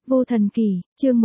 Vô Thần Kỳ, chương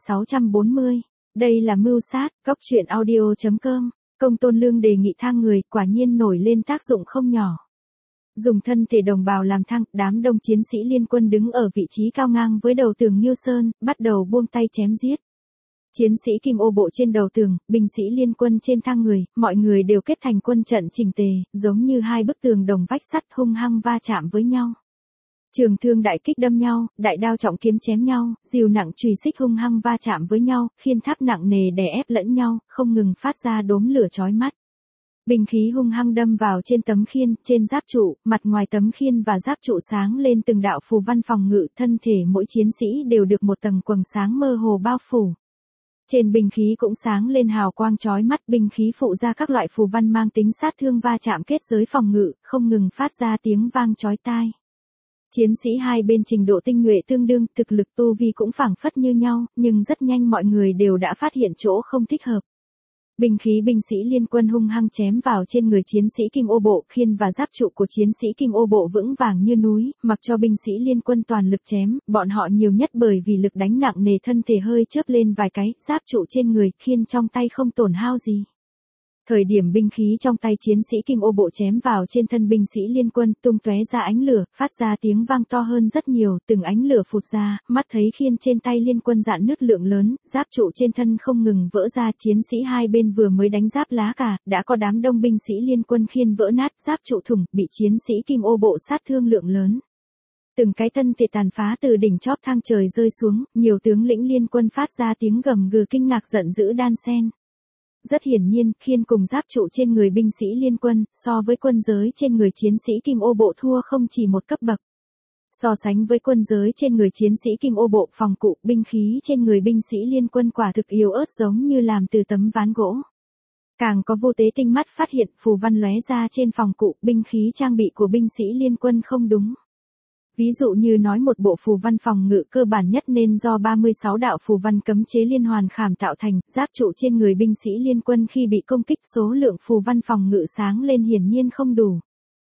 1640. Đây là mưu sát, góc truyện audio.com. Công Tôn Lương đề nghị thang người, quả nhiên nổi lên tác dụng không nhỏ. Dùng thân thể đồng bào làm thang, đám đông chiến sĩ liên quân đứng ở vị trí cao ngang với đầu tường Nghiêu Sơn, bắt đầu buông tay chém giết. Chiến sĩ Kim Ô bộ trên đầu tường, binh sĩ liên quân trên thang người, mọi người đều kết thành quân trận chỉnh tề, giống như hai bức tường đồng vách sắt hung hăng va chạm với nhau. Trường thương đại kích đâm nhau, đại đao trọng kiếm chém nhau, dìu nặng chùy xích hung hăng va chạm với nhau, khiên tháp nặng nề đè ép lẫn nhau, không ngừng phát ra đốm lửa chói mắt. Binh khí hung hăng đâm vào trên tấm khiên, trên giáp trụ, mặt ngoài tấm khiên và giáp trụ sáng lên từng đạo phù văn phòng ngự, thân thể mỗi chiến sĩ đều được một tầng quầng sáng mơ hồ bao phủ. Trên binh khí cũng sáng lên hào quang chói mắt, binh khí phụ ra các loại phù văn mang tính sát thương va chạm kết giới phòng ngự, không ngừng phát ra tiếng vang chói tai. Chiến sĩ hai bên trình độ tinh nhuệ tương đương, thực lực tu vi cũng phảng phất như nhau, nhưng rất nhanh mọi người đều đã phát hiện chỗ không thích hợp. Binh sĩ liên quân hung hăng chém vào trên người chiến sĩ Kim Ô bộ, khiên và giáp trụ của chiến sĩ Kim Ô bộ vững vàng như núi, mặc cho binh sĩ liên quân toàn lực chém, bọn họ nhiều nhất bởi vì lực đánh nặng nề thân thể hơi chớp lên vài cái, giáp trụ trên người, khiên trong tay không tổn hao gì. Thời điểm binh khí trong tay chiến sĩ Kim Ô bộ chém vào trên thân binh sĩ liên quân, tung tóe ra ánh lửa, phát ra tiếng vang to hơn rất nhiều, từng ánh lửa phụt ra, mắt thấy khiên trên tay liên quân rạn nứt lượng lớn, giáp trụ trên thân không ngừng vỡ ra, chiến sĩ hai bên vừa mới đánh giáp lá cả, đã có đám đông binh sĩ liên quân khiên vỡ nát, giáp trụ thủng, bị chiến sĩ Kim Ô bộ sát thương lượng lớn. Từng cái thân thể tàn phá từ đỉnh chóp thang trời rơi xuống, nhiều tướng lĩnh liên quân phát ra tiếng gầm gừ kinh ngạc giận dữ đan xen. Rất hiển nhiên, khiên cùng giáp trụ trên người binh sĩ liên quân, so với quân giới trên người chiến sĩ Kim Ô bộ thua không chỉ một cấp bậc. So sánh với quân giới trên người chiến sĩ Kim Ô bộ, phòng cụ, binh khí trên người binh sĩ liên quân quả thực yếu ớt giống như làm từ tấm ván gỗ. Càng có vô tế tinh mắt phát hiện, phù văn lóe ra trên phòng cụ, binh khí trang bị của binh sĩ liên quân không đúng. Ví dụ như nói một bộ phù văn phòng ngự cơ bản nhất nên do 36 đạo phù văn cấm chế liên hoàn khảm tạo thành, giáp trụ trên người binh sĩ liên quân khi bị công kích số lượng phù văn phòng ngự sáng lên hiển nhiên không đủ.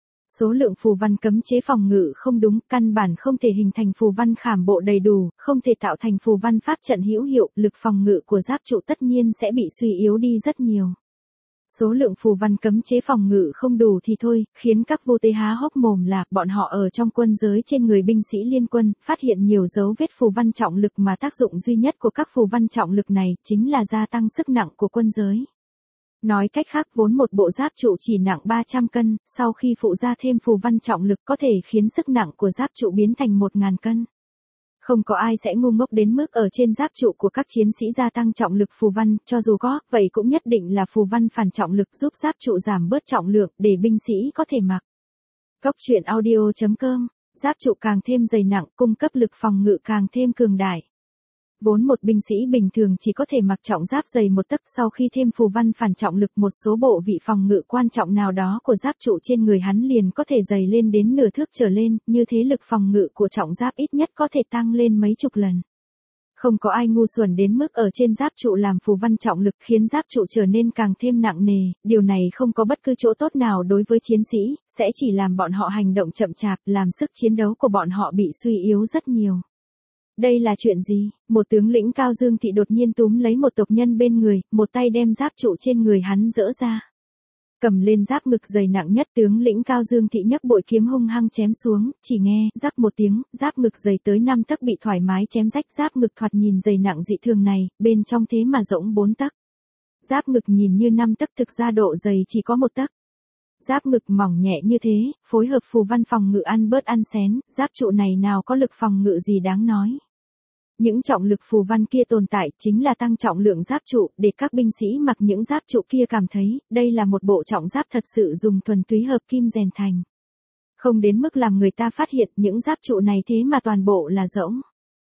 Số lượng phù văn cấm chế phòng ngự không đúng, căn bản không thể hình thành phù văn khảm bộ đầy đủ, không thể tạo thành phù văn pháp trận hữu hiệu, lực phòng ngự của giáp trụ tất nhiên sẽ bị suy yếu đi rất nhiều. Số lượng phù văn cấm chế phòng ngự không đủ thì thôi, khiến các vô tế há hốc mồm là, bọn họ ở trong quân giới trên người binh sĩ liên quân, phát hiện nhiều dấu vết phù văn trọng lực mà tác dụng duy nhất của các phù văn trọng lực này, chính là gia tăng sức nặng của quân giới. Nói cách khác vốn một bộ giáp trụ chỉ nặng 300 cân, sau khi phụ ra thêm phù văn trọng lực có thể khiến sức nặng của giáp trụ biến thành 1000 cân. Không có ai sẽ ngu ngốc đến mức ở trên giáp trụ của các chiến sĩ gia tăng trọng lực phù văn, cho dù có, vậy cũng nhất định là phù văn phản trọng lực giúp giáp trụ giảm bớt trọng lượng để binh sĩ có thể mặc. Góc truyện audio.com, giáp trụ càng thêm dày nặng, cung cấp lực phòng ngự càng thêm cường đại. Vốn một binh sĩ bình thường chỉ có thể mặc trọng giáp dày 1 tấc, sau khi thêm phù văn phản trọng lực một số bộ vị phòng ngự quan trọng nào đó của giáp trụ trên người hắn liền có thể dày lên đến nửa thước trở lên, như thế lực phòng ngự của trọng giáp ít nhất có thể tăng lên mấy chục lần. Không có ai ngu xuẩn đến mức ở trên giáp trụ làm phù văn trọng lực khiến giáp trụ trở nên càng thêm nặng nề, điều này không có bất cứ chỗ tốt nào đối với chiến sĩ, sẽ chỉ làm bọn họ hành động chậm chạp, làm sức chiến đấu của bọn họ bị suy yếu rất nhiều. Đây là chuyện gì? Một tướng lĩnh Cao Dương Thị đột nhiên túm lấy một tộc nhân bên người, một tay đem giáp trụ trên người hắn dỡ ra. Cầm lên giáp ngực dày nặng nhất, tướng lĩnh Cao Dương Thị nhấc bội kiếm hung hăng chém xuống, chỉ nghe rắc một tiếng, giáp ngực dày tới 5 tấc bị thoải mái chém rách, giáp ngực thoạt nhìn dày nặng dị thường này, bên trong thế mà rỗng 4 tấc. Giáp ngực nhìn như 5 tấc thực ra độ dày chỉ có 1 tấc. Giáp ngực mỏng nhẹ như thế, phối hợp phù văn phòng ngự ăn bớt ăn xén, giáp trụ này nào có lực phòng ngự gì đáng nói. Những trọng lực phù văn kia tồn tại chính là tăng trọng lượng giáp trụ, để các binh sĩ mặc những giáp trụ kia cảm thấy, đây là một bộ trọng giáp thật sự dùng thuần túy hợp kim rèn thành. Không đến mức làm người ta phát hiện những giáp trụ này thế mà toàn bộ là rỗng.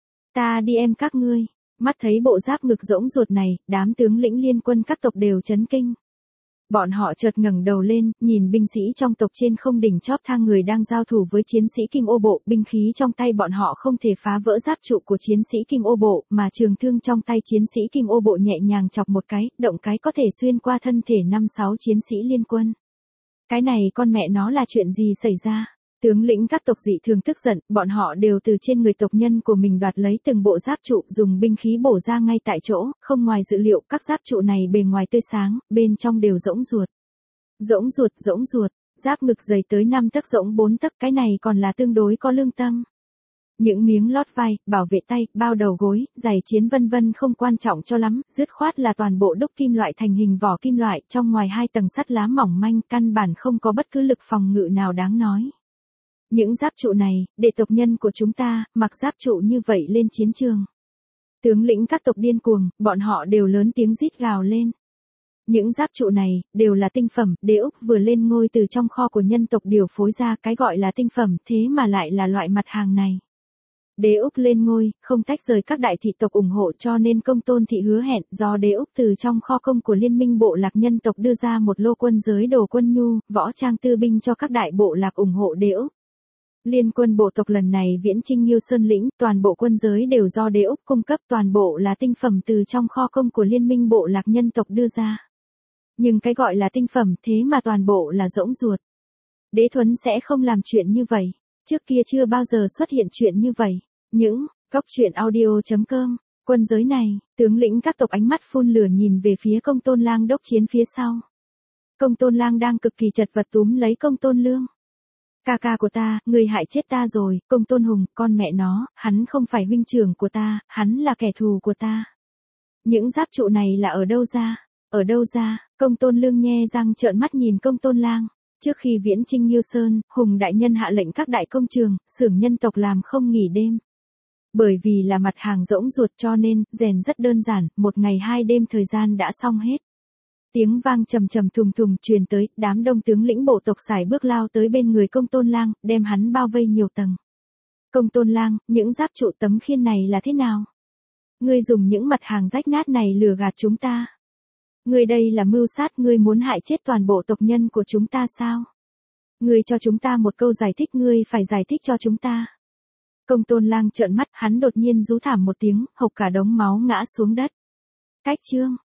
Ta đi em các ngươi, mắt thấy bộ giáp ngực rỗng ruột này, đám tướng lĩnh liên quân các tộc đều chấn kinh. Bọn họ chợt ngẩng đầu lên, nhìn binh sĩ trong tộc trên không đỉnh chóp thang người đang giao thủ với chiến sĩ Kim Ô bộ, binh khí trong tay bọn họ không thể phá vỡ giáp trụ của chiến sĩ Kim Ô bộ, mà trường thương trong tay chiến sĩ Kim Ô bộ nhẹ nhàng chọc một cái, động cái có thể xuyên qua thân thể 5-6 chiến sĩ liên quân. Cái này con mẹ nó là chuyện gì xảy ra? Tướng lĩnh các tộc dị thường tức giận, bọn họ đều từ trên người tộc nhân của mình đoạt lấy từng bộ giáp trụ, dùng binh khí bổ ra ngay tại chỗ, không ngoài dự liệu, các giáp trụ này bề ngoài tươi sáng, bên trong đều rỗng ruột. Rỗng ruột, giáp ngực dày tới 5 tấc rỗng 4 tấc, cái này còn là tương đối có lương tâm. Những miếng lót vai, bảo vệ tay, bao đầu gối, giày chiến vân vân không quan trọng cho lắm, dứt khoát là toàn bộ đúc kim loại thành hình vỏ kim loại, trong ngoài 2 tầng sắt lá mỏng manh, căn bản không có bất cứ lực phòng ngự nào đáng nói. Những giáp trụ này, để tộc nhân của chúng ta, mặc giáp trụ như vậy lên chiến trường. Tướng lĩnh các tộc điên cuồng, bọn họ đều lớn tiếng rít gào lên. Những giáp trụ này, đều là tinh phẩm, Đế Úc vừa lên ngôi từ trong kho của nhân tộc điều phối ra, cái gọi là tinh phẩm, thế mà lại là loại mặt hàng này. Đế Úc lên ngôi, không tách rời các đại thị tộc ủng hộ, cho nên Công Tôn thị hứa hẹn do Đế Úc từ trong kho công của liên minh bộ lạc nhân tộc đưa ra một lô quân giới đồ quân nhu, võ trang tư binh cho các đại bộ lạc ủng hộ Đế Úc. Liên quân bộ tộc lần này viễn chinh Nghiêu Sơn lĩnh, toàn bộ quân giới đều do Đế Úc cung cấp, toàn bộ là tinh phẩm từ trong kho công của liên minh bộ lạc nhân tộc đưa ra. Nhưng cái gọi là tinh phẩm, thế mà toàn bộ là rỗng ruột. Đế Thuấn sẽ không làm chuyện như vậy. Trước kia chưa bao giờ xuất hiện chuyện như vậy. Những góc truyện audio.com, quân giới này, tướng lĩnh các tộc ánh mắt phun lửa nhìn về phía Công Tôn Lang đốc chiến phía sau. Công Tôn Lang đang cực kỳ chật vật túm lấy Công Tôn Lương. Ca ca của ta, người hại chết ta rồi, Công Tôn Hùng, con mẹ nó, hắn không phải huynh trưởng của ta, hắn là kẻ thù của ta. Những giáp trụ này là ở đâu ra? Ở đâu ra? Công Tôn Lương nhe răng trợn mắt nhìn Công Tôn Lang. Trước khi viễn chinh Nghiêu Sơn, Hùng đại nhân hạ lệnh các đại công trường, xưởng nhân tộc làm không nghỉ đêm. Bởi vì là mặt hàng rỗng ruột cho nên, rèn rất đơn giản, 1 ngày 2 đêm thời gian đã xong hết. Tiếng vang trầm trầm thùng thùng truyền tới, đám đông tướng lĩnh bộ tộc sải bước lao tới bên người Công Tôn Lang, đem hắn bao vây nhiều tầng. Công Tôn Lang, những giáp trụ tấm khiên này là thế nào? Ngươi dùng những mặt hàng rách nát này lừa gạt chúng ta. Ngươi đây là mưu sát, ngươi muốn hại chết toàn bộ tộc nhân của chúng ta sao? Ngươi cho chúng ta một câu giải thích, ngươi phải giải thích cho chúng ta. Công Tôn Lang trợn mắt, hắn đột nhiên rú thảm một tiếng, hộc cả đống máu ngã xuống đất. Cách chương